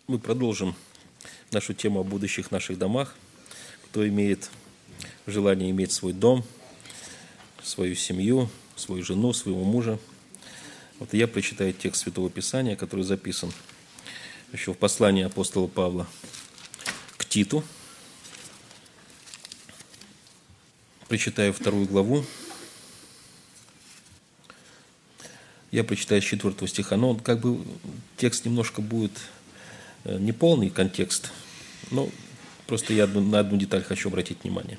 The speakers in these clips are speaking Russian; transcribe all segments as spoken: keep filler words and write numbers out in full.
Мы продолжим нашу тему о будущих наших домах. Кто имеет желание иметь свой дом, свою семью, свою жену, своего мужа. Вот я прочитаю текст Святого Писания, который записан еще в послании апостола Павла к Титу. Прочитаю вторую главу. Я прочитаю с четвертого стиха, но он как бы текст немножко будет неполный контекст, но просто я на одну деталь хочу обратить внимание.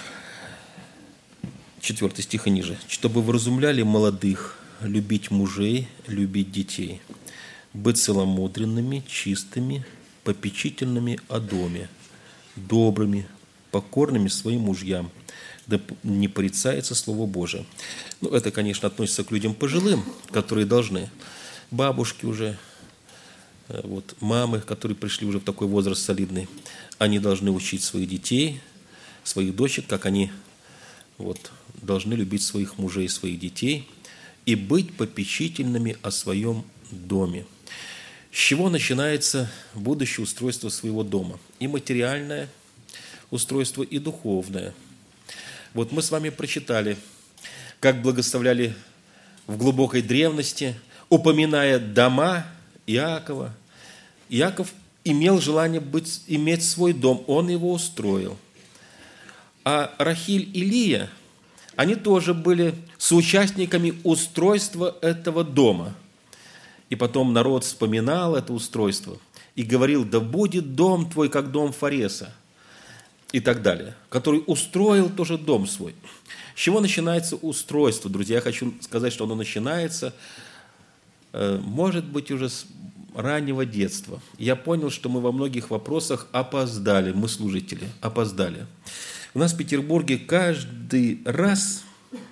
Четвертый стих и ниже. «Чтобы вразумляли молодых любить мужей, любить детей, быть целомудренными, чистыми, попечительными о доме, добрыми, покорными своим мужьям, да не порицается Слово Божие». Ну, это, конечно, относится к людям пожилым, которые должны, бабушки уже, вот, мамы, которые пришли уже в такой возраст солидный, они должны учить своих детей, своих дочек, как они вот, должны любить своих мужей, своих детей и быть попечительными о своем доме. С чего начинается будущее устройство своего дома? И материальное устройство, и духовное. Вот мы с вами прочитали, как благословляли в глубокой древности, упоминая дома Иакова. Иаков имел желание быть, иметь свой дом, он его устроил. А Рахиль и Лия, они тоже были соучастниками устройства этого дома. И потом народ вспоминал это устройство и говорил: да будет дом твой, как дом Фареса, и так далее, который устроил тоже дом свой. С чего начинается устройство, друзья? Я хочу сказать, что оно начинается, может быть, уже с раннего детства. Я понял, что мы во многих вопросах опоздали, мы служители, опоздали. У нас в Петербурге каждый раз,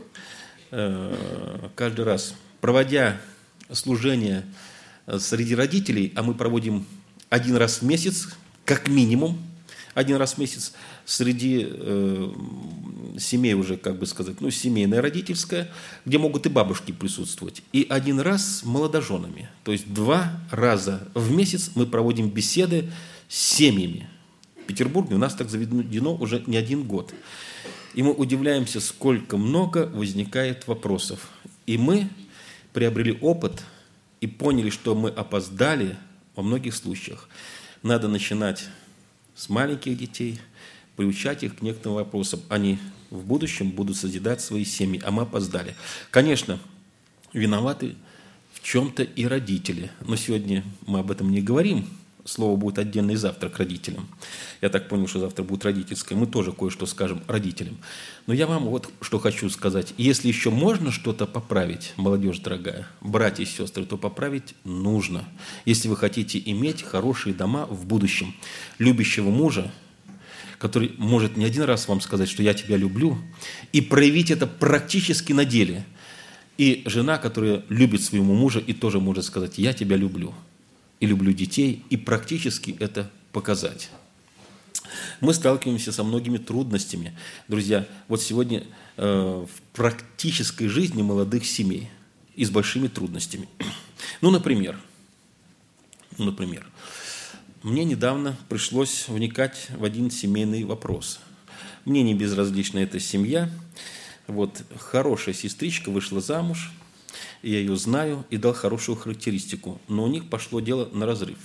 каждый раз, проводя служение среди родителей, а мы проводим один раз в месяц, как минимум, один раз в месяц среди э, семей уже, как бы сказать, ну, семейное родительское, где могут и бабушки присутствовать. И один раз с молодоженами. То есть два раза в месяц мы проводим беседы с семьями. В Петербурге у нас так заведено уже не один год. И мы удивляемся, сколько много возникает вопросов. И мы приобрели опыт и поняли, что мы опоздали во многих случаях. Надо начинать с маленьких детей, приучать их к некоторым вопросам. Они в будущем будут созидать свои семьи, а мы опоздали. Конечно, виноваты в чем-то и родители. Но сегодня мы об этом не говорим. Слово будет отдельный завтра к родителям. Я так понял, что завтра будет родительское. Мы тоже кое-что скажем родителям. Но я вам вот что хочу сказать. Если еще можно что-то поправить, молодежь дорогая, братья и сестры, то поправить нужно. Если вы хотите иметь хорошие дома в будущем, любящего мужа, который может не один раз вам сказать, что я тебя люблю, и проявить это практически на деле. И жена, которая любит своему мужа, и тоже может сказать: я тебя люблю. И люблю детей, и практически это показать. Мы сталкиваемся со многими трудностями. Друзья, вот сегодня э, в практической жизни молодых семей и с большими трудностями. Ну, например, ну, например, мне недавно пришлось вникать в один семейный вопрос. Мне не безразлична эта семья. Вот хорошая сестричка вышла замуж, я ее знаю и дал хорошую характеристику, но у них пошло дело на разрыв.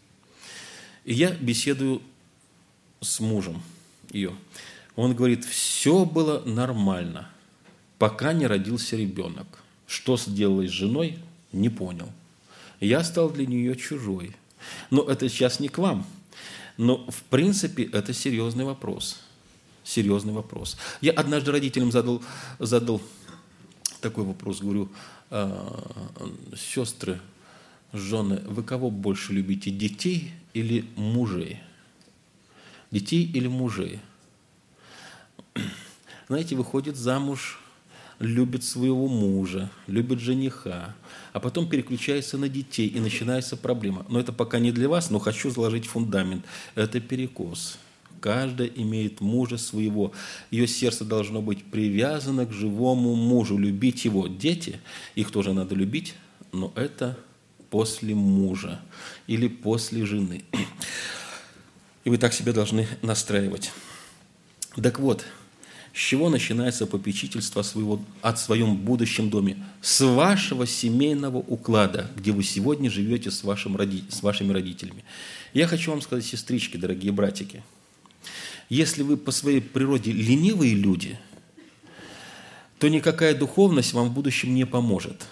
И я беседую с мужем ее. Он говорит: все было нормально, пока не родился ребенок. Что сделалось с женой, не понял. Я стал для нее чужой. Но это сейчас не к вам. Но в принципе это серьезный вопрос. Серьезный вопрос. Я однажды родителям задал, задал такой вопрос, говорю: сестры, жены, вы кого больше любите, детей или мужей? Детей или мужей? Знаете, выходит замуж, любит своего мужа, любит жениха, а потом переключается на детей, и начинается проблема. Но это пока не для вас, но хочу заложить фундамент. Это перекос. Каждая имеет мужа своего. Ее сердце должно быть привязано к живому мужу, любить его. Дети, их тоже надо любить, но это после мужа или после жены. И вы так себя должны настраивать. Так вот, с чего начинается попечительство своего, о своем будущем доме? С вашего семейного уклада, где вы сегодня живете с, вашим, с вашими родителями. Я хочу вам сказать, сестрички, дорогие братики, если вы по своей природе ленивые люди, то никакая духовность вам в будущем не поможет.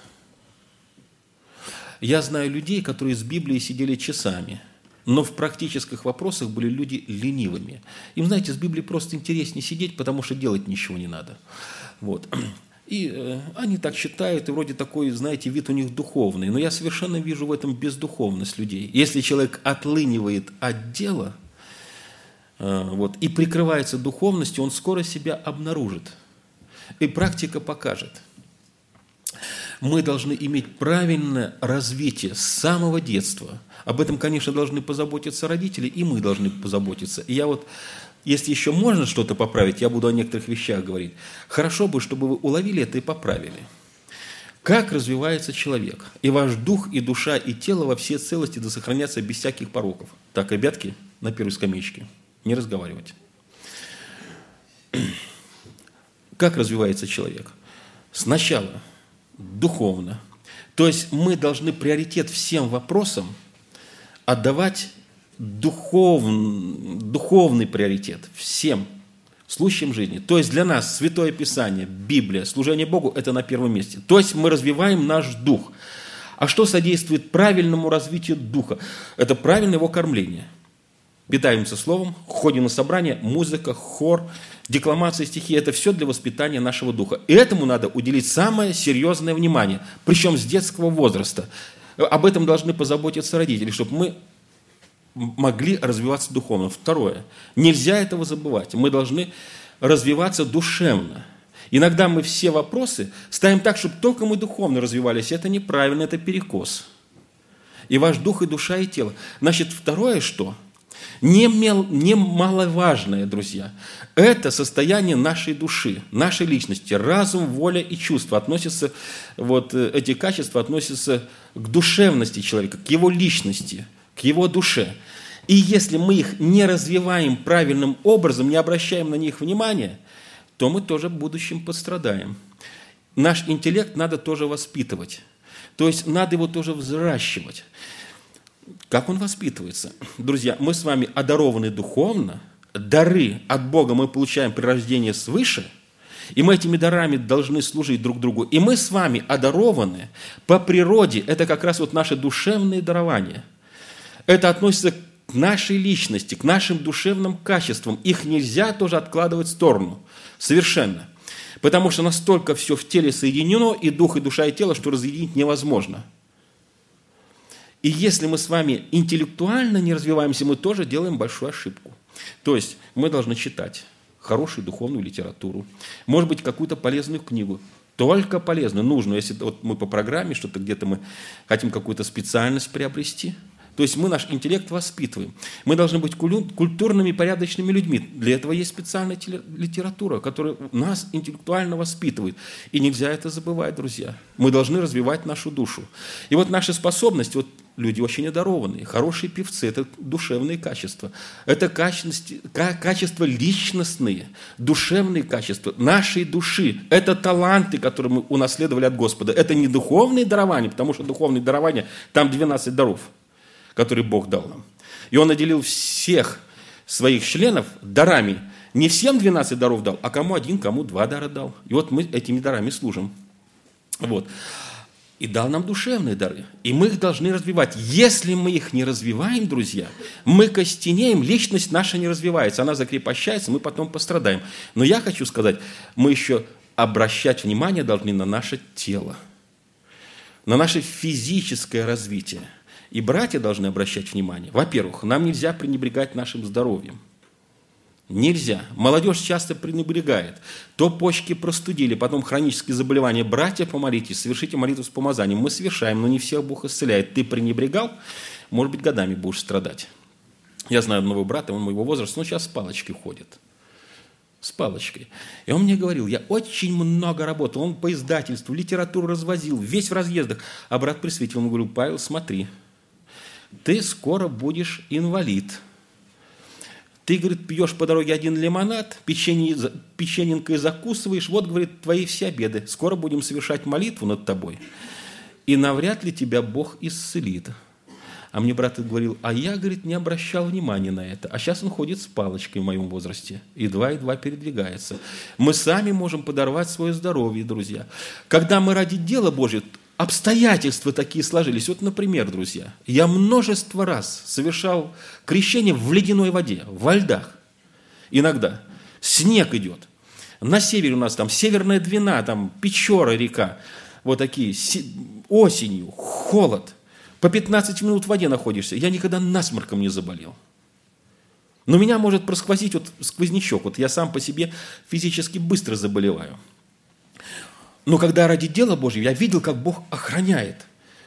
Я знаю людей, которые с Библией сидели часами, но в практических вопросах были люди ленивыми. Им, знаете, с Библией просто интереснее сидеть, потому что делать ничего не надо. Вот. И э, они так считают, и вроде такой, знаете, вид у них духовный. Но я совершенно вижу в этом бездуховность людей. Если человек отлынивает от дела э, вот, и прикрывается духовностью, он скоро себя обнаружит. И практика покажет. Мы должны иметь правильное развитие с самого детства. Об этом, конечно, должны позаботиться родители, и мы должны позаботиться. И я вот, если еще можно что-то поправить, я буду о некоторых вещах говорить. Хорошо бы, чтобы вы уловили это и поправили. Как развивается человек? И ваш дух, и душа, и тело во всей целости да сохранятся без всяких пороков. Так, ребятки, на первой скамеечке, не разговаривать. Как развивается человек? Сначала духовно. То есть мы должны приоритет всем вопросам отдавать духов, духовный приоритет всем случаям жизни. То есть для нас Святое Писание, Библия, служение Богу – это на первом месте. То есть мы развиваем наш дух. А что содействует правильному развитию духа? Это правильное его кормление. Питаемся словом, ходим на собрания, музыка, хор, декламация, стихи – это все для воспитания нашего духа. И этому надо уделить самое серьезное внимание, причем с детского возраста. Об этом должны позаботиться родители, чтобы мы могли развиваться духовно. Второе. Нельзя этого забывать. Мы должны развиваться душевно. Иногда мы все вопросы ставим так, чтобы только мы духовно развивались. Это неправильно, это перекос. И ваш дух, и душа, и тело. Значит, второе что? Немаловажное, друзья, это состояние нашей души, нашей личности, разум, воля и чувства относятся, вот эти качества относятся к душевности человека, к его личности, к его душе. И если мы их не развиваем правильным образом, не обращаем на них внимания, то мы тоже в будущем пострадаем. Наш интеллект надо тоже воспитывать, то есть надо его тоже взращивать. Как он воспитывается? Друзья, мы с вами одарованы духовно, дары от Бога мы получаем при рождении свыше, и мы этими дарами должны служить друг другу. И мы с вами одарованы по природе, это как раз вот наши душевные дарования. Это относится к нашей личности, к нашим душевным качествам. Их нельзя тоже откладывать в сторону. Совершенно. Потому что настолько все в теле соединено, и дух, и душа, и тело, что разъединить невозможно. И если мы с вами интеллектуально не развиваемся, мы тоже делаем большую ошибку. То есть мы должны читать хорошую духовную литературу, может быть, какую-то полезную книгу, только полезную, нужную. Если вот мы по программе, что-то где-то мы хотим какую-то специальность приобрести, то есть мы наш интеллект воспитываем. Мы должны быть культурными, порядочными людьми. Для этого есть специальная литература, которая нас интеллектуально воспитывает. И нельзя это забывать, друзья. Мы должны развивать нашу душу. И вот наши способности, вот люди очень одарованные, хорошие певцы, это душевные качества. Это качества личностные, душевные качества нашей души. Это таланты, которые мы унаследовали от Господа. Это не духовные дарования, потому что духовные дарования, там двенадцать даров, который Бог дал нам. И Он наделил всех своих членов дарами. Не всем двенадцать даров дал, а кому один, кому два дара дал. И вот мы этими дарами служим. Вот. И дал нам душевные дары. И мы их должны развивать. Если мы их не развиваем, друзья, мы костенеем, личность наша не развивается, она закрепощается, мы потом пострадаем. Но я хочу сказать, мы еще обращать внимание должны на наше тело, на наше физическое развитие. И братья должны обращать внимание. Во-первых, нам нельзя пренебрегать нашим здоровьем. Нельзя. Молодежь часто пренебрегает. То почки простудили, потом хронические заболевания. Братья, помолитесь, совершите молитву с помазанием. Мы совершаем, но не всех Бог исцеляет. Ты пренебрегал, может быть, годами будешь страдать. Я знаю одного брата, он моего возраста, но сейчас с палочкой ходит. с палочкой. И он мне говорил, я очень много работал, он по издательству, литературу развозил, весь в разъездах. А брат пресвитер, он говорил, Павел, смотри, ты скоро будешь инвалид. Ты, говорит, пьешь по дороге один лимонад, печенье, печененкой закусываешь, вот, говорит, твои все обеды. Скоро будем совершать молитву над тобой, и навряд ли тебя Бог исцелит. А мне брат говорил, а я, говорит, не обращал внимания на это. А сейчас он ходит с палочкой в моем возрасте, едва-едва передвигается. Мы сами можем подорвать свое здоровье, друзья. Когда мы ради дела Божьего, обстоятельства такие сложились. Вот, например, друзья, я множество раз совершал крещение в ледяной воде, во льдах. Иногда снег идет. На севере у нас там Северная Двина, там Печора река. Вот такие, осенью, холод. По пятнадцать минут в воде находишься. Я никогда насморком не заболел. Но меня может просквозить вот сквознячок. Вот я сам по себе физически быстро заболеваю. Но когда ради дела Божьего, я видел, как Бог охраняет.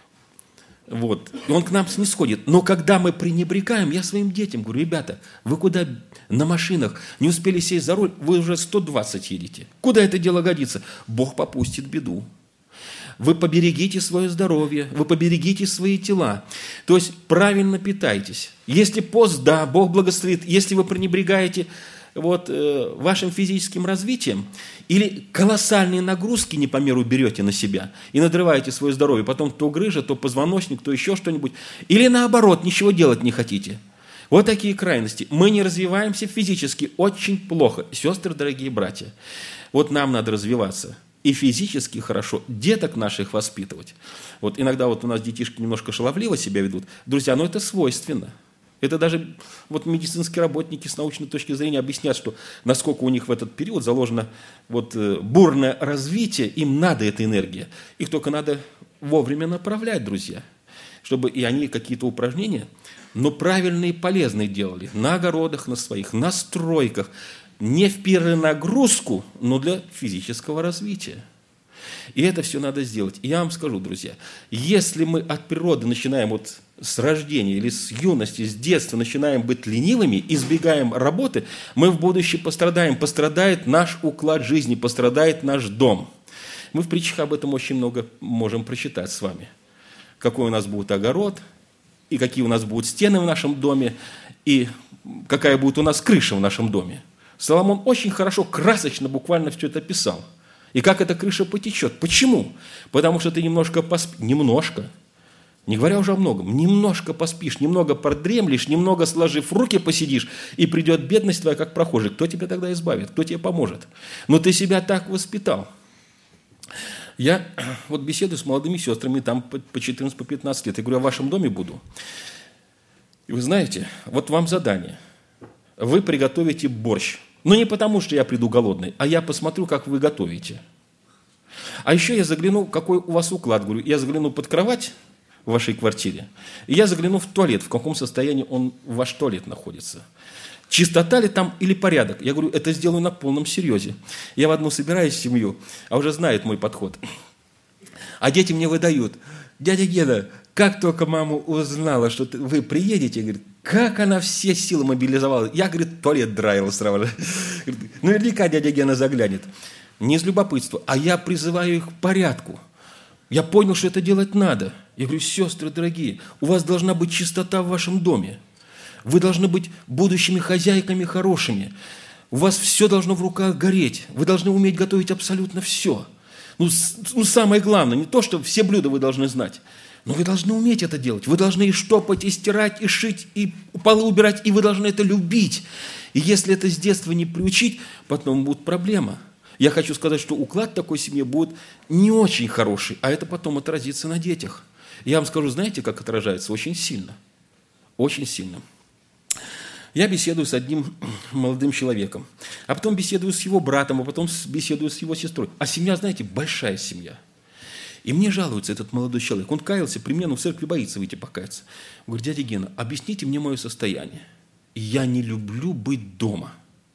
Вот. И Он к нам снисходит. Но когда мы пренебрегаем, я своим детям говорю, ребята, вы куда на машинах не успели сесть за руль, вы уже сто двадцать едете. Куда это дело годится? Бог попустит беду. Вы поберегите свое здоровье, вы поберегите свои тела. То есть правильно питайтесь. Если пост, да, Бог благословит. Если вы пренебрегаете вот, э, вашим физическим развитием или колоссальные нагрузки не по меру берете на себя и надрываете свое здоровье, потом то грыжа, то позвоночник, то еще что-нибудь. Или наоборот, ничего делать не хотите. Вот такие крайности. Мы не развиваемся физически очень плохо. Сестры, дорогие братья, вот нам надо развиваться. И физически хорошо деток наших воспитывать. Вот иногда вот у нас детишки немножко шаловливо себя ведут. Друзья, ну это свойственно. Это даже вот медицинские работники с научной точки зрения объяснят, что насколько у них в этот период заложено вот бурное развитие, им надо эта энергия. Их только надо вовремя направлять, друзья, чтобы и они какие-то упражнения, но правильные и полезные делали на огородах, на своих, на стройках, не в перенагрузку, но для физического развития. И это все надо сделать. И я вам скажу, друзья, если мы от природы начинаем вот с рождения или с юности, с детства начинаем быть ленивыми, избегаем работы, мы в будущем пострадаем. Пострадает наш уклад жизни, пострадает наш дом. Мы в притчах об этом очень много можем прочитать с вами. Какой у нас будет огород, и какие у нас будут стены в нашем доме, и какая будет у нас крыша в нашем доме. Соломон очень хорошо, красочно, буквально все это писал. И как эта крыша потечет. Почему? Потому что ты немножко поспишь, немножко, не говоря уже о многом, немножко поспишь, немного продремлешь, немного сложив руки посидишь, и придет бедность твоя, как прохожий. Кто тебя тогда избавит? Кто тебе поможет? Но ты себя так воспитал. Я вот беседую с молодыми сестрами, там по четырнадцать-пятнадцать лет. Я говорю, я в вашем доме буду. И вы знаете, вот вам задание. Вы приготовите борщ. Но не потому, что я приду голодный, а я посмотрю, как вы готовите. А еще я загляну, какой у вас уклад. Говорю, я загляну под кровать в вашей квартире, и я загляну в туалет, в каком состоянии он, ваш туалет находится. Чистота ли там или порядок? Я говорю, это сделаю на полном серьезе. Я в одну собираюсь семью, а уже знает мой подход. А дети мне выдают, дядя Гена, как только мама узнала, что вы приедете, говорит, как она все силы мобилизовала. Я, говорит, туалет драила сразу же. Наверняка дядя Гена заглянет. Не из любопытства, а я призываю их к порядку. Я понял, что это делать надо. Я говорю, сестры дорогие, у вас должна быть чистота в вашем доме. Вы должны быть будущими хозяйками хорошими. У вас все должно в руках гореть. Вы должны уметь готовить абсолютно все. Ну, ну самое главное, не то, что все блюда вы должны знать, но вы должны уметь это делать. Вы должны и штопать, и стирать, и шить, и полы убирать, и вы должны это любить. И если это с детства не приучить, потом будет проблема. Я хочу сказать, что уклад такой семьи будет не очень хороший, а это потом отразится на детях. Я вам скажу, знаете, как отражается? Очень сильно. Очень сильно. Я беседую с одним молодым человеком, а потом беседую с его братом, а потом беседую с его сестрой. А семья, знаете, большая семья. И мне жалуется этот молодой человек. Он каялся при мне, но в церкви боится выйти покаяться. Он говорит, дядя Гена, объясните мне мое состояние. Я не люблю быть дома.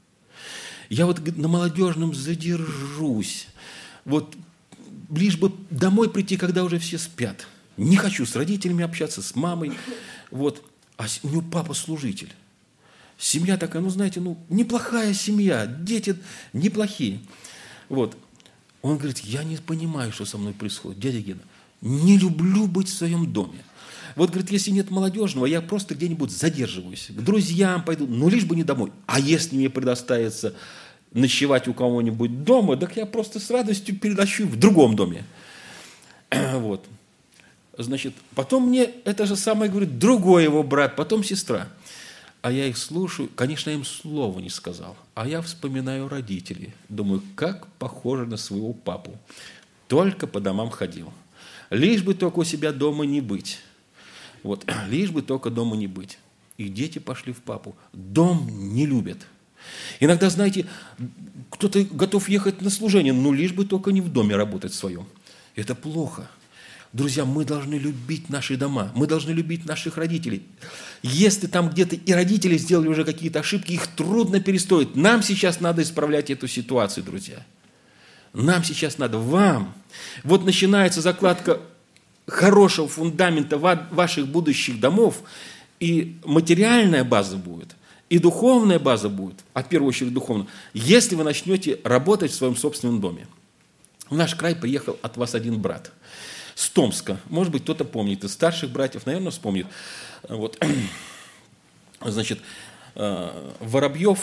Я вот на молодежном задержусь. Вот лишь бы домой прийти, когда уже все спят. Не хочу с родителями общаться, с мамой. Вот. А у него папа служитель. Семья такая, ну, знаете, ну, неплохая семья, дети неплохие. Вот. Он говорит, я не понимаю, что со мной происходит, дядя Гена. Не люблю быть в своем доме. Вот, говорит, если нет молодежного, я просто где-нибудь задерживаюсь. К друзьям пойду, ну, лишь бы не домой. А если мне предоставится ночевать у кого-нибудь дома, так я просто с радостью переночую в другом доме. Вот. Значит, потом мне это же самое говорит другой его брат, потом сестра. А я их слушаю, конечно, я им слова не сказал. А я вспоминаю родителей. Думаю, как похоже на своего папу. Только по домам ходил. Лишь бы только у себя дома не быть. Вот, лишь бы только дома не быть. И дети пошли в папу. Дом не любят. Иногда, знаете, кто-то готов ехать на служение, но лишь бы только не в доме работать своем. Это плохо. Друзья, мы должны любить наши дома, мы должны любить наших родителей. Если там где-то и родители сделали уже какие-то ошибки, их трудно перестроить. Нам сейчас надо исправлять эту ситуацию, друзья. Нам сейчас надо, вам. Вот начинается закладка хорошего фундамента ваших будущих домов, и материальная база будет, и духовная база будет, а в первую очередь духовная, если вы начнете работать в своем собственном доме. В наш край приехал от вас один брат с Томска. Может быть, кто-то помнит. Из старших братьев, наверное, вспомнит. Вот. Значит, Воробьев,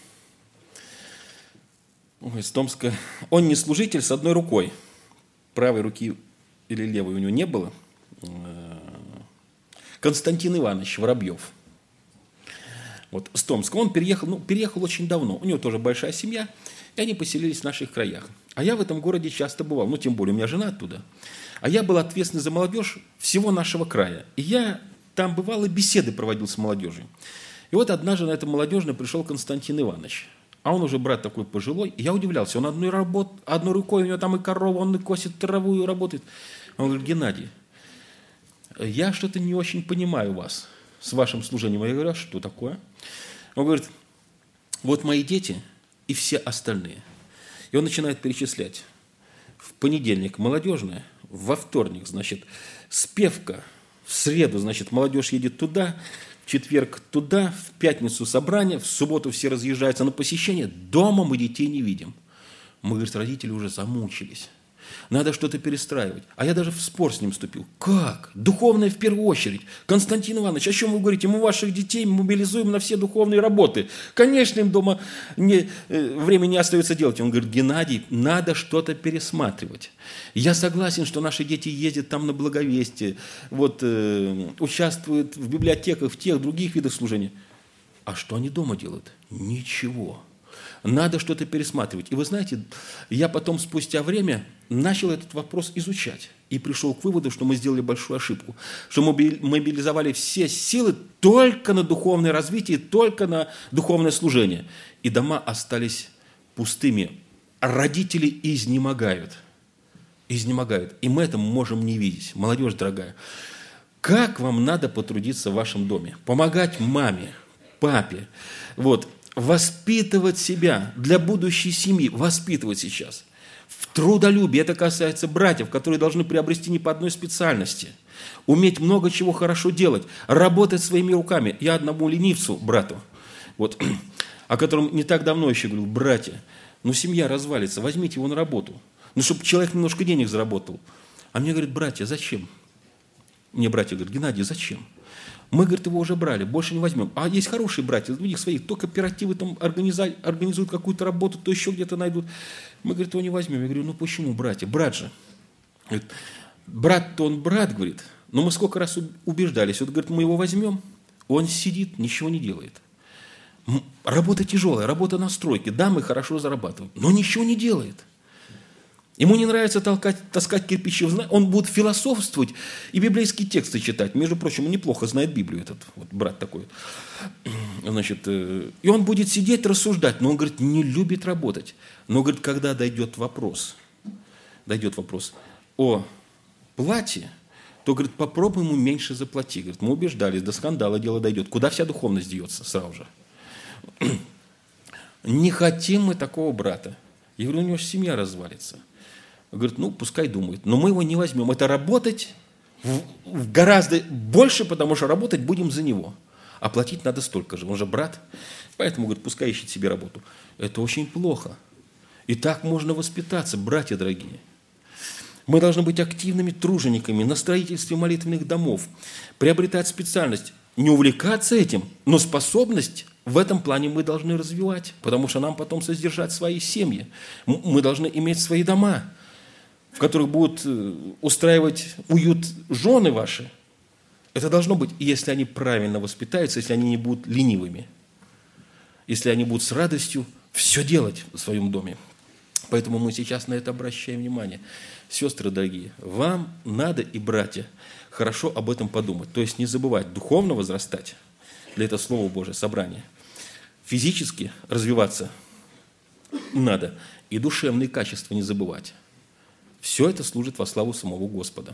из Томска, он не служитель с одной рукой. Правой руки или левой у него не было. Константин Иванович Воробьев. Вот, с Томска. Он переехал, ну, переехал очень давно. У него тоже большая семья, и они поселились в наших краях. А я в этом городе часто бывал, ну, тем более, у меня жена оттуда. А я был ответственный за молодежь всего нашего края. И я там бывал и беседы проводил с молодежью. И вот однажды на это молодежное пришел Константин Иванович. А он уже брат такой пожилой. И я удивлялся, он одной, работ... одной рукой, у него там и корова, он и косит траву, и работает. Он говорит, Геннадий, я что-то не очень понимаю вас с вашим служением. Я говорю, а что такое? Он говорит, вот мои дети и все остальные. И он начинает перечислять. В понедельник молодежная, во вторник, значит, спевка, в среду, значит, молодежь едет туда, в четверг туда, в пятницу собрание, в субботу все разъезжаются на посещение, дома мы детей не видим. Мы, говорит, родители уже замучились. Надо что-то перестраивать. А я даже в спор с ним вступил. Как? Духовное в первую очередь. Константин Иванович, о чем вы говорите? Мы ваших детей мобилизуем на все духовные работы. Конечно, им дома не, э, времени не остается делать. Он говорит, Геннадий, надо что-то пересматривать. Я согласен, что наши дети ездят там на благовестие, вот, э, участвуют в библиотеках, в тех других видах служения. А что они дома делают? Ничего. Надо что-то пересматривать. И вы знаете, я потом спустя время начал этот вопрос изучать. И пришел к выводу, что мы сделали большую ошибку. Что мы мобилизовали все силы только на духовное развитие, только на духовное служение. И дома остались пустыми. Родители изнемогают. Изнемогают. И мы это можем не видеть. Молодежь дорогая, как вам надо потрудиться в вашем доме? Помогать маме, папе. Вот. Воспитывать себя для будущей семьи, воспитывать сейчас. В трудолюбии, это касается братьев, которые должны приобрести не по одной специальности, уметь много чего хорошо делать, работать своими руками. Я одному ленивцу, брату, вот, о котором не так давно еще говорил, братья, ну семья развалится, возьмите его на работу, ну чтобы человек немножко денег заработал. А мне говорит, братья, зачем? Мне братья говорят, Геннадий, зачем? Мы, говорит, его уже брали, больше не возьмем. А есть хорошие братья, у них своих, то кооперативы там организуют какую-то работу, то еще где-то найдут. Мы, говорит, его не возьмем. Я говорю, ну почему, братья? Брат же. Говорит, брат-то он брат, говорит, но мы сколько раз убеждались. Вот, говорит, мы его возьмем, он сидит, ничего не делает. Работа тяжелая, работа на стройке. Да, мы хорошо зарабатываем, но ничего не делает. Ему не нравится толкать, таскать кирпичи, он будет философствовать и библейские тексты читать. Между прочим, он неплохо знает Библию, этот вот брат такой. Значит, и он будет сидеть, рассуждать, но он, говорит, не любит работать. Но, говорит, когда дойдет вопрос, дойдет вопрос о плате, то, говорит, попробуй ему меньше заплати. Говорит, мы убеждались, до скандала дело дойдет. Куда вся духовность деется сразу же? Не хотим мы такого брата. Я говорю, у него же семья развалится. Говорит, ну, пускай думает, но мы его не возьмем. Это работать в, в гораздо больше, потому что работать будем за него. а платить надо столько же, он же брат. Поэтому, говорит, пускай ищет себе работу. Это очень плохо. И так можно воспитаться, братья дорогие. Мы должны быть активными тружениками на строительстве молитвенных домов, приобретать специальность, не увлекаться этим, но способность в этом плане мы должны развивать, потому что нам потом содержать свои семьи. Мы должны иметь свои дома, в которых будут устраивать уют жены ваши. Это должно быть, если они правильно воспитаются, если они не будут ленивыми, если они будут с радостью все делать в своем доме. Поэтому мы сейчас на это обращаем внимание. Сестры дорогие, вам надо, и братья, хорошо об этом подумать. То есть не забывать духовно возрастать, для этого Слово Божие, собрание. Физически развиваться надо, и душевные качества не забывать. Все это служит во славу самого Господа.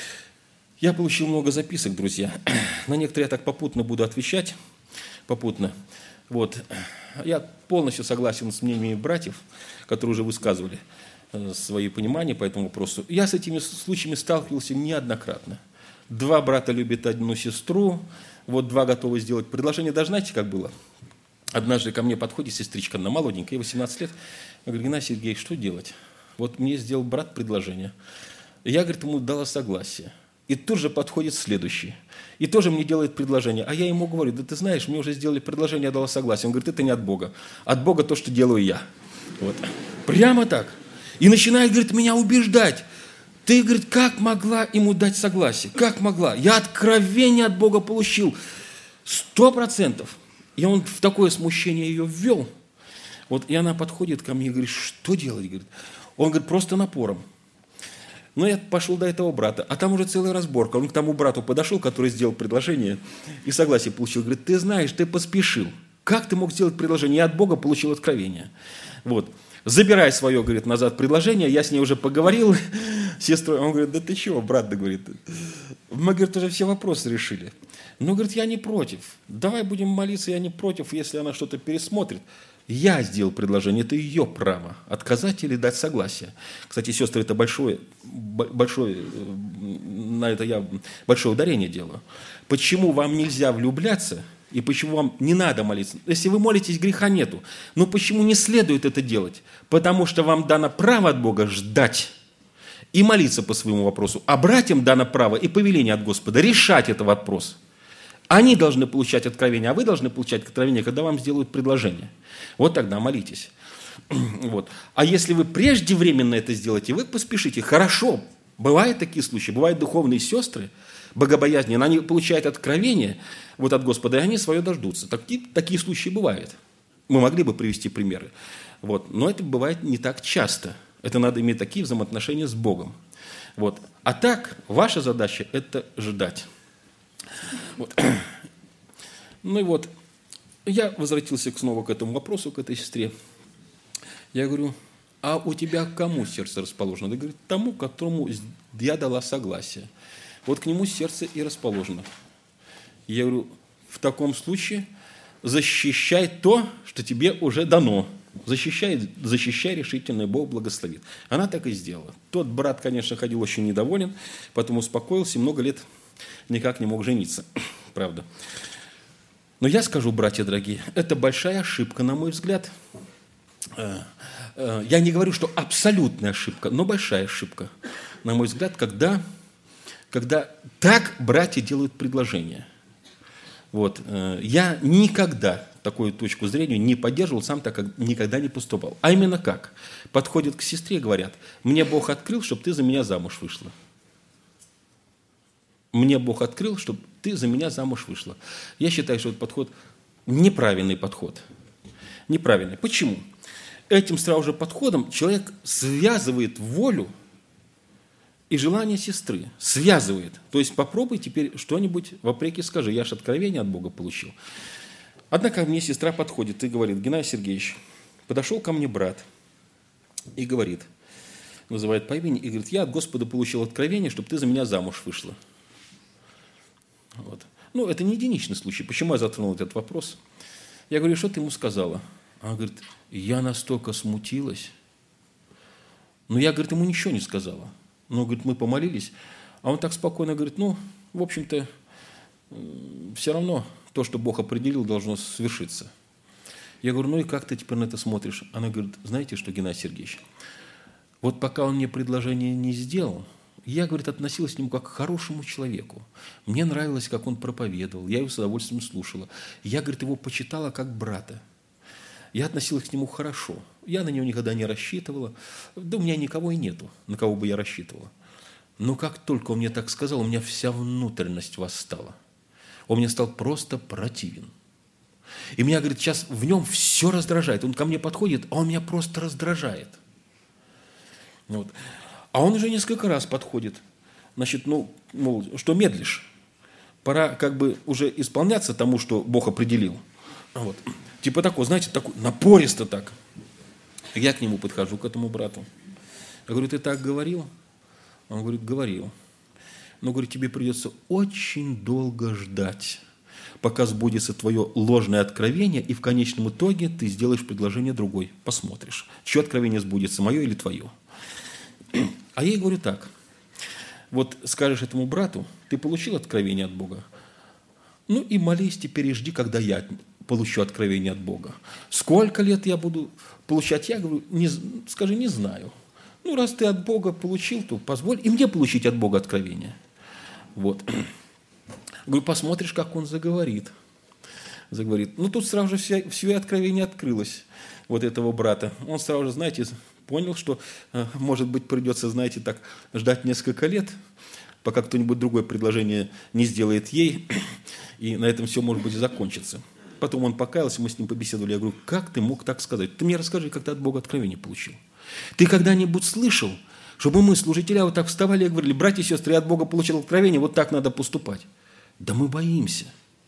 Я получил много записок, друзья. На некоторые я так попутно буду отвечать. Попутно. Вот. Я полностью согласен с мнениями братьев, которые уже высказывали свои понимания по этому вопросу. Я с этими случаями сталкивался неоднократно. Два брата любят одну сестру, вот два готовы сделать предложение. Даже знаете, как было? Однажды ко мне подходит сестричка, она молоденькая, ей восемнадцать лет. Я говорю: Геннадий Сергеевич, что делать? Вот мне сделал брат предложение. Я, говорит, ему дала согласие. И тут же подходит следующий. И тоже мне делает предложение. А я ему говорю: да ты знаешь, мне уже сделали предложение, я дала согласие. Он говорит: это не от Бога. От Бога то, что делаю я. Вот. Прямо так. И начинает, говорит, меня убеждать. Ты, говорит, как могла ему дать согласие? Как могла? Я откровение от Бога получил. Сто процентов. И он в такое смущение ее ввел. Вот, и она подходит ко мне и говорит: что делать? Говорит. Он говорит: просто напором. Ну, я пошел до этого брата, а там уже целая разборка. Он к тому брату подошел, который сделал предложение, и согласие получил. Говорит: ты знаешь, ты поспешил. Как ты мог сделать предложение? Я от Бога получил откровение. Вот. Забирай свое, говорит, назад предложение. Я с ней уже поговорил, сестрой. Он говорит: да ты чего, брат, да, говорит. Мы, говорит, уже все вопросы решили. Ну, говорит, я не против. Давай будем молиться, я не против, если она что-то пересмотрит. Я сделал предложение, это ее право, отказать или дать согласие. Кстати, сестры, это большое, большое, на это я большое ударение делаю. Почему вам нельзя влюбляться и почему вам не надо молиться? Если вы молитесь, греха нету. Но почему не следует это делать? Потому что вам дано право от Бога ждать и молиться по своему вопросу. А братьям дано право и повеление от Господа решать этот вопрос. Они должны получать откровение, а вы должны получать откровение, когда вам сделают предложение. Вот тогда молитесь. Вот. А если вы преждевременно это сделаете, вы поспешите. Хорошо, бывают такие случаи, бывают духовные сестры, богобоязненные, они получают откровение вот от Господа, и они свое дождутся. Такие, такие случаи бывают. Мы могли бы привести примеры. Вот. Но это бывает не так часто. Это надо иметь такие взаимоотношения с Богом. Вот. А так, ваша задача – это ждать. Вот. Ну и вот, я возвратился снова к этому вопросу, к этой сестре. Я говорю: а у тебя к кому сердце расположено? Она говорит: тому, которому я дала согласие. Вот к нему сердце и расположено. Я говорю: в таком случае защищай то, что тебе уже дано. Защищай, защищай решительно, и Бог благословит. Она так и сделала. Тот брат, конечно, ходил очень недоволен, потом успокоился и много лет никак не мог жениться, правда. Но я скажу, братья дорогие, это большая ошибка, на мой взгляд. Я не говорю, что абсолютная ошибка, но большая ошибка, на мой взгляд, когда, когда так братья делают предложение. Вот. Я никогда такую точку зрения не поддерживал, сам так никогда не поступал. А именно как? Подходят к сестре и говорят: мне Бог открыл, чтобы ты за меня замуж вышла. Мне Бог открыл, чтобы ты за меня замуж вышла. Я считаю, что этот подход неправильный подход. Неправильный. Почему? Этим сразу же подходом человек связывает волю и желание сестры. Связывает. То есть попробуй теперь что-нибудь вопреки скажи. Я же откровение от Бога получил. Однако мне сестра подходит и говорит: Геннадий Сергеевич, подошел ко мне брат и говорит, называет по имени, и говорит: я от Господа получил откровение, чтобы ты за меня замуж вышла. Вот. Ну, это не единичный случай. Почему я затронул этот вопрос? Я говорю: что ты ему сказала? Она говорит: я настолько смутилась. Но я, говорит, ему ничего не сказала. Но, говорит, мы помолились. А он так спокойно говорит: ну, в общем-то, все равно, то, что Бог определил, должно свершиться. Я говорю, ну и как ты теперь на это смотришь? Она говорит, знаете что, Геннадий Сергеевич, вот пока он мне предложение не сделал, я, говорит, относилась к нему как к хорошему человеку. Мне нравилось, как он проповедовал, я его с удовольствием слушала. Я, говорит, его почитала как брата. Я относилась к нему хорошо. Я на него никогда не рассчитывала. Да у меня никого и нету, на кого бы я рассчитывала. Но как только он мне так сказал, у меня вся внутренность восстала. Он мне стал просто противен. И меня, говорит, сейчас в нем все раздражает. Он ко мне подходит, а он меня просто раздражает. Вот. А он уже несколько раз подходит. Значит, ну, мол, что медлишь? Пора как бы уже исполняться тому, что Бог определил. Вот. Типа такой, знаете, такой напористо так. Я к нему подхожу, к этому брату. Я говорю, ты так говорил? Он говорит, говорил. Но, говорит, тебе придется очень долго ждать, пока сбудется твое ложное откровение, и в конечном итоге ты сделаешь предложение другой. Посмотришь, чье откровение сбудется, мое или твое. А я ей говорю так. Вот скажешь этому брату, ты получил откровение от Бога? Ну и молись теперь и жди, когда я получу откровение от Бога. Сколько лет я буду получать? Я говорю, не, скажи, не знаю. Ну, раз ты от Бога получил, то позволь и мне получить от Бога откровение. Вот. Говорю, посмотришь, как он заговорит. Заговорит. Ну, тут сразу же все, все откровение открылось вот этого брата. Он сразу же, знаете, понял, что, может быть, придется, знаете, так ждать несколько лет, пока кто-нибудь другое предложение не сделает ей, и на этом все, может быть, и закончится. Потом он покаялся, мы с ним побеседовали. Я говорю, как ты мог так сказать? Ты мне расскажи, как ты от Бога откровение получил. Ты когда-нибудь слышал, чтобы мы, служителя, вот так вставали и говорили, братья и сестры, я от Бога получил откровение, вот так надо поступать. Да мы боимся.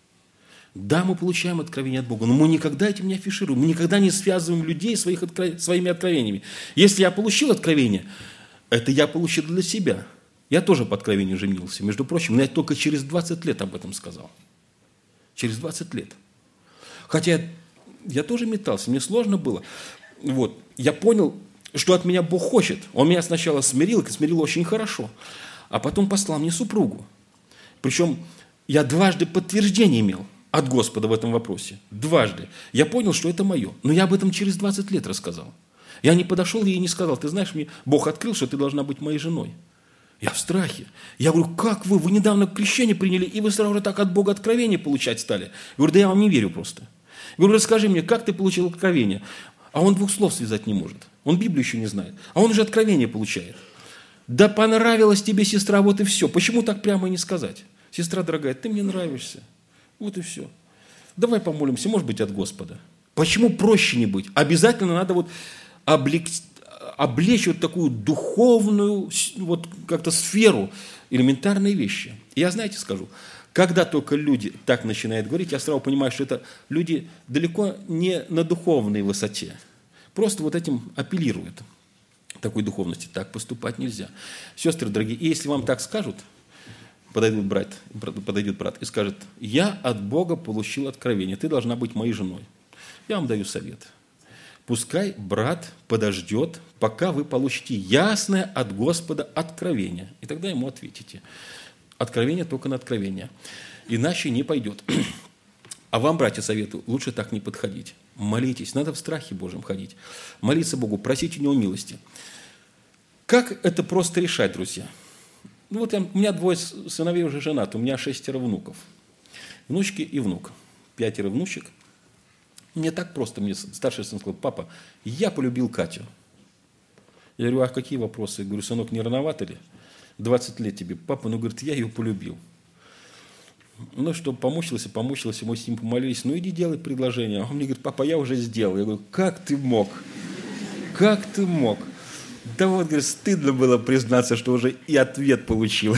Да, мы получаем откровение от Бога, но мы никогда этим не афишируем, мы никогда не связываем людей своих откро... своими откровениями. Если я получил откровение, это я получил для себя. Я тоже по откровению женился, между прочим, но я только через двадцать лет об этом сказал. Через двадцать лет. Хотя я, я тоже метался, мне сложно было. Вот. Я понял, что от меня Бог хочет. Он меня сначала смирил, и смирил очень хорошо, а потом послал мне супругу. Причем я дважды подтверждение имел от Господа в этом вопросе. Дважды. Я понял, что это мое. Но я об этом через двадцать лет рассказал. Я не подошел ей и не сказал, ты знаешь, мне Бог открыл, что ты должна быть моей женой. Я в страхе. Я говорю, как вы? Вы недавно крещение приняли, и вы сразу же так от Бога откровение получать стали. Я говорю, да я вам не верю просто. Я говорю, расскажи мне, как ты получил откровение? А он двух слов связать не может. Он Библию еще не знает. А он уже откровение получает. Да понравилась тебе, сестра, вот и все. Почему так прямо и не сказать? Сестра дорогая, ты мне нравишься. Вот и все. Давай помолимся, может быть, от Господа. Почему проще не быть? Обязательно надо вот облег... облечь вот такую духовную вот как-то сферу, элементарные вещи. И я, знаете, скажу, когда только люди так начинают говорить, я сразу понимаю, что это люди далеко не на духовной высоте. Просто вот этим апеллируют, такой духовности. Так поступать нельзя. Сестры дорогие, и если вам так скажут, подойдет брат, подойдет брат и скажет, я от Бога получил откровение, ты должна быть моей женой. Я вам даю совет. Пускай брат подождет, пока вы получите ясное от Господа откровение. И тогда ему ответите. Откровение только на откровение. Иначе не пойдет. А вам, братья, советую, лучше так не подходить. Молитесь, надо в страхе Божьем ходить. Молиться Богу, просить у Него милости. Как это просто решать, друзья? Ну вот я, у меня двое сыновей уже женаты, у меня шестеро внуков. Внучки и внук. Пятеро внучек. Мне так просто, мне старший сын сказал, папа, я полюбил Катю. Я говорю, а какие вопросы? Я говорю, сынок, не рановато ли? двадцать лет тебе. Папа, ну, говорит, я ее полюбил. Ну, что, помучился, помучился, мы с ним помолились, ну, иди делай предложение. А он мне говорит, папа, я уже сделал. Я говорю, как ты мог? Как ты мог? Да вот, говорит, стыдно было признаться, что уже и ответ получил.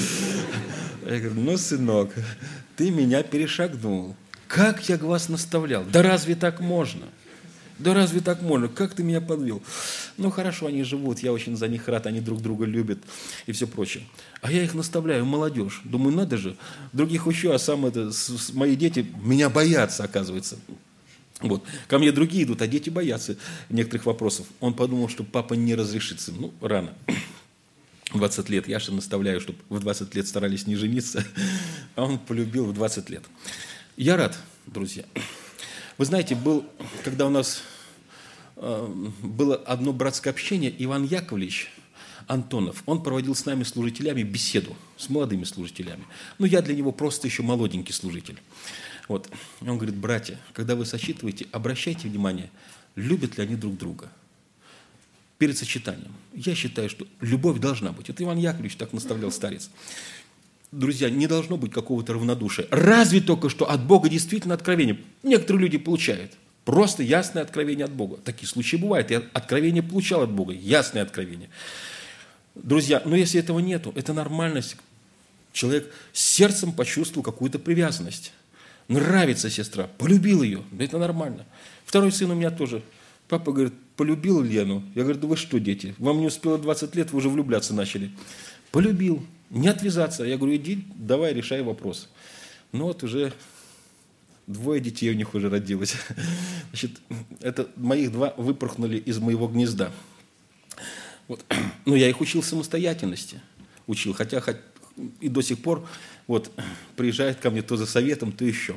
Я говорю, ну, сынок, ты меня перешагнул. Как я вас наставлял? Да разве так можно? Да разве так можно? Как ты меня подвел? Ну, хорошо, они живут, я очень за них рад, они друг друга любят и все прочее. А я их наставляю, молодежь. Думаю, надо же, других учу, а сам это, с, с, мои дети меня боятся, оказывается. Вот. Ко мне другие идут, а дети боятся некоторых вопросов. Он подумал, что папа не разрешит сын. Ну, рано. двадцать лет. Я же наставляю, чтобы в двадцать лет старались не жениться, а он полюбил в двадцать лет. Я рад, друзья. Вы знаете, был, когда у нас э, было одно братское общение, Иван Яковлевич Антонов, он проводил с нами, служителями, беседу, с молодыми служителями. Ну, я для него просто еще молоденький служитель. Вот. Он говорит: братья, когда вы сочетываете, обращайте внимание, любят ли они друг друга перед сочетанием. Я считаю, что любовь должна быть. Это Иван Яковлевич так наставлял, старец. Друзья, не должно быть какого-то равнодушия. Разве только что от Бога действительно откровение. Некоторые люди получают просто ясное откровение от Бога. Такие случаи бывают. Я откровение получал от Бога, ясное откровение. Друзья, но если этого нету, это нормальность. Человек с сердцем почувствовал какую-то привязанность. Нравится сестра, полюбил ее, да это нормально. Второй сын у меня тоже. Папа говорит: полюбил Лену. Я говорю: да вы что, дети, вам не успело двадцать лет, вы уже влюбляться начали. Полюбил, не отвязаться. Я говорю: иди, давай, решай вопрос. Ну вот уже двое детей у них уже родилось. Значит, это моих два выпорхнули из моего гнезда. Вот. Но я их учил самостоятельности. Учил, хотя хоть и до сих пор вот, приезжает ко мне то за советом, то еще.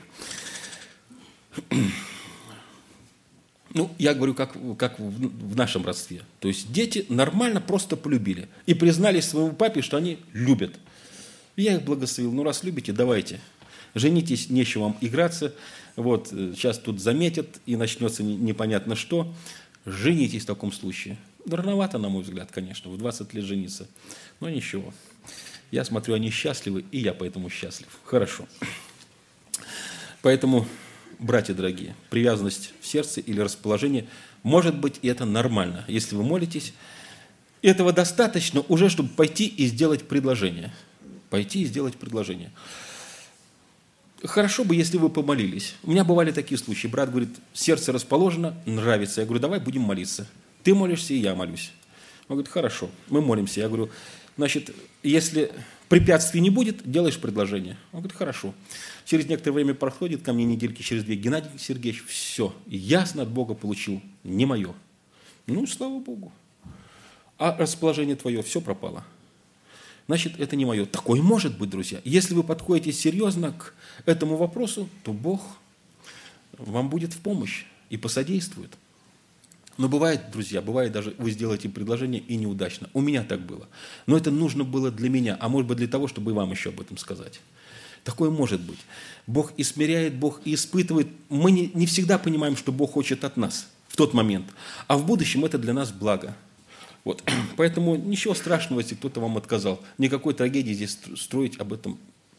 Ну, я говорю, как, как в, в нашем родстве. То есть дети нормально просто полюбили. И признались своему папе, что они любят. Я их благословил. Ну, раз любите, давайте. Женитесь, нечего вам играться. Вот, сейчас тут заметят, и начнется непонятно что. Женитесь в таком случае. Рановато, на мой взгляд, конечно, в двадцать лет жениться. Но ничего. Я смотрю, они счастливы, и я поэтому счастлив. Хорошо. Поэтому, братья дорогие, привязанность в сердце или расположение, может быть, и это нормально. Если вы молитесь, этого достаточно уже, чтобы пойти и сделать предложение. Пойти и сделать предложение. Хорошо бы, если вы помолились. У меня бывали такие случаи. Брат говорит: сердце расположено, нравится. Я говорю: давай будем молиться. Ты молишься, и я молюсь. Он говорит: хорошо, мы молимся. Я говорю: значит, если препятствий не будет, делаешь предложение. Он говорит: хорошо. Через некоторое время проходит, ко мне недельки через две: Геннадий Сергеевич, все, ясно от Бога получил, не мое. Ну, слава Богу. А расположение твое, все пропало. Значит, это не мое. Такое может быть, друзья. Если вы подходите серьезно к этому вопросу, то Бог вам будет в помощь и посодействует. Но бывает, друзья, бывает даже вы сделаете предложение и неудачно. У меня так было. Но это нужно было для меня, а может быть для того, чтобы и вам еще об этом сказать. Такое может быть. Бог и смиряет, Бог и испытывает. Мы не, не всегда понимаем, что Бог хочет от нас в тот момент. А в будущем это для нас благо. Вот. Поэтому ничего страшного, если кто-то вам отказал. Никакой трагедии здесь строить об этом,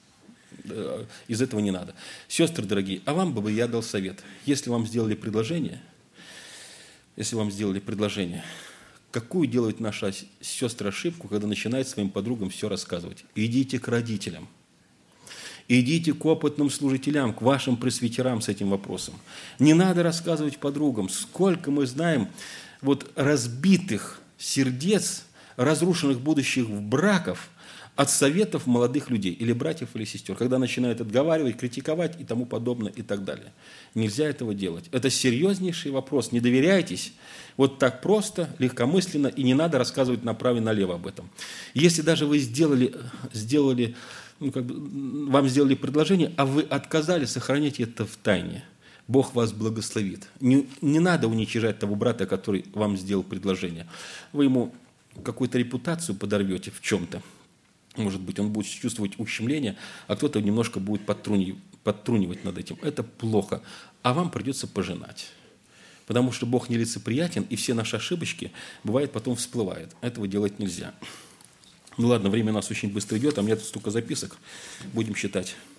из этого не надо. Сестры дорогие, а вам бы я дал совет. Если вам сделали предложение, если вам сделали предложение, какую делают наши сестры ошибку, когда начинают своим подругам все рассказывать? Идите к родителям. Идите к опытным служителям, к вашим пресвитерам с этим вопросом. Не надо рассказывать подругам. Сколько мы знаем вот разбитых сердец, разрушенных будущих браков от советов молодых людей, или братьев, или сестер, когда начинают отговаривать, критиковать и тому подобное, и так далее. Нельзя этого делать. Это серьезнейший вопрос. Не доверяйтесь вот так просто, легкомысленно, и не надо рассказывать направо и налево об этом. Если даже вы сделали, сделали ну, как бы, вам сделали предложение, а вы отказали, сохраните это в тайне. Бог вас благословит. Не, не надо уничижать того брата, который вам сделал предложение. Вы ему какую-то репутацию подорвете в чем-то. Может быть, он будет чувствовать ущемление, а кто-то немножко будет подтрунивать, подтрунивать над этим. Это плохо. А вам придется пожинать. Потому что Бог нелицеприятен, и все наши ошибочки, бывает, потом всплывают. Этого делать нельзя. Ну ладно, время у нас очень быстро идет, а у меня тут столько записок. Будем считать.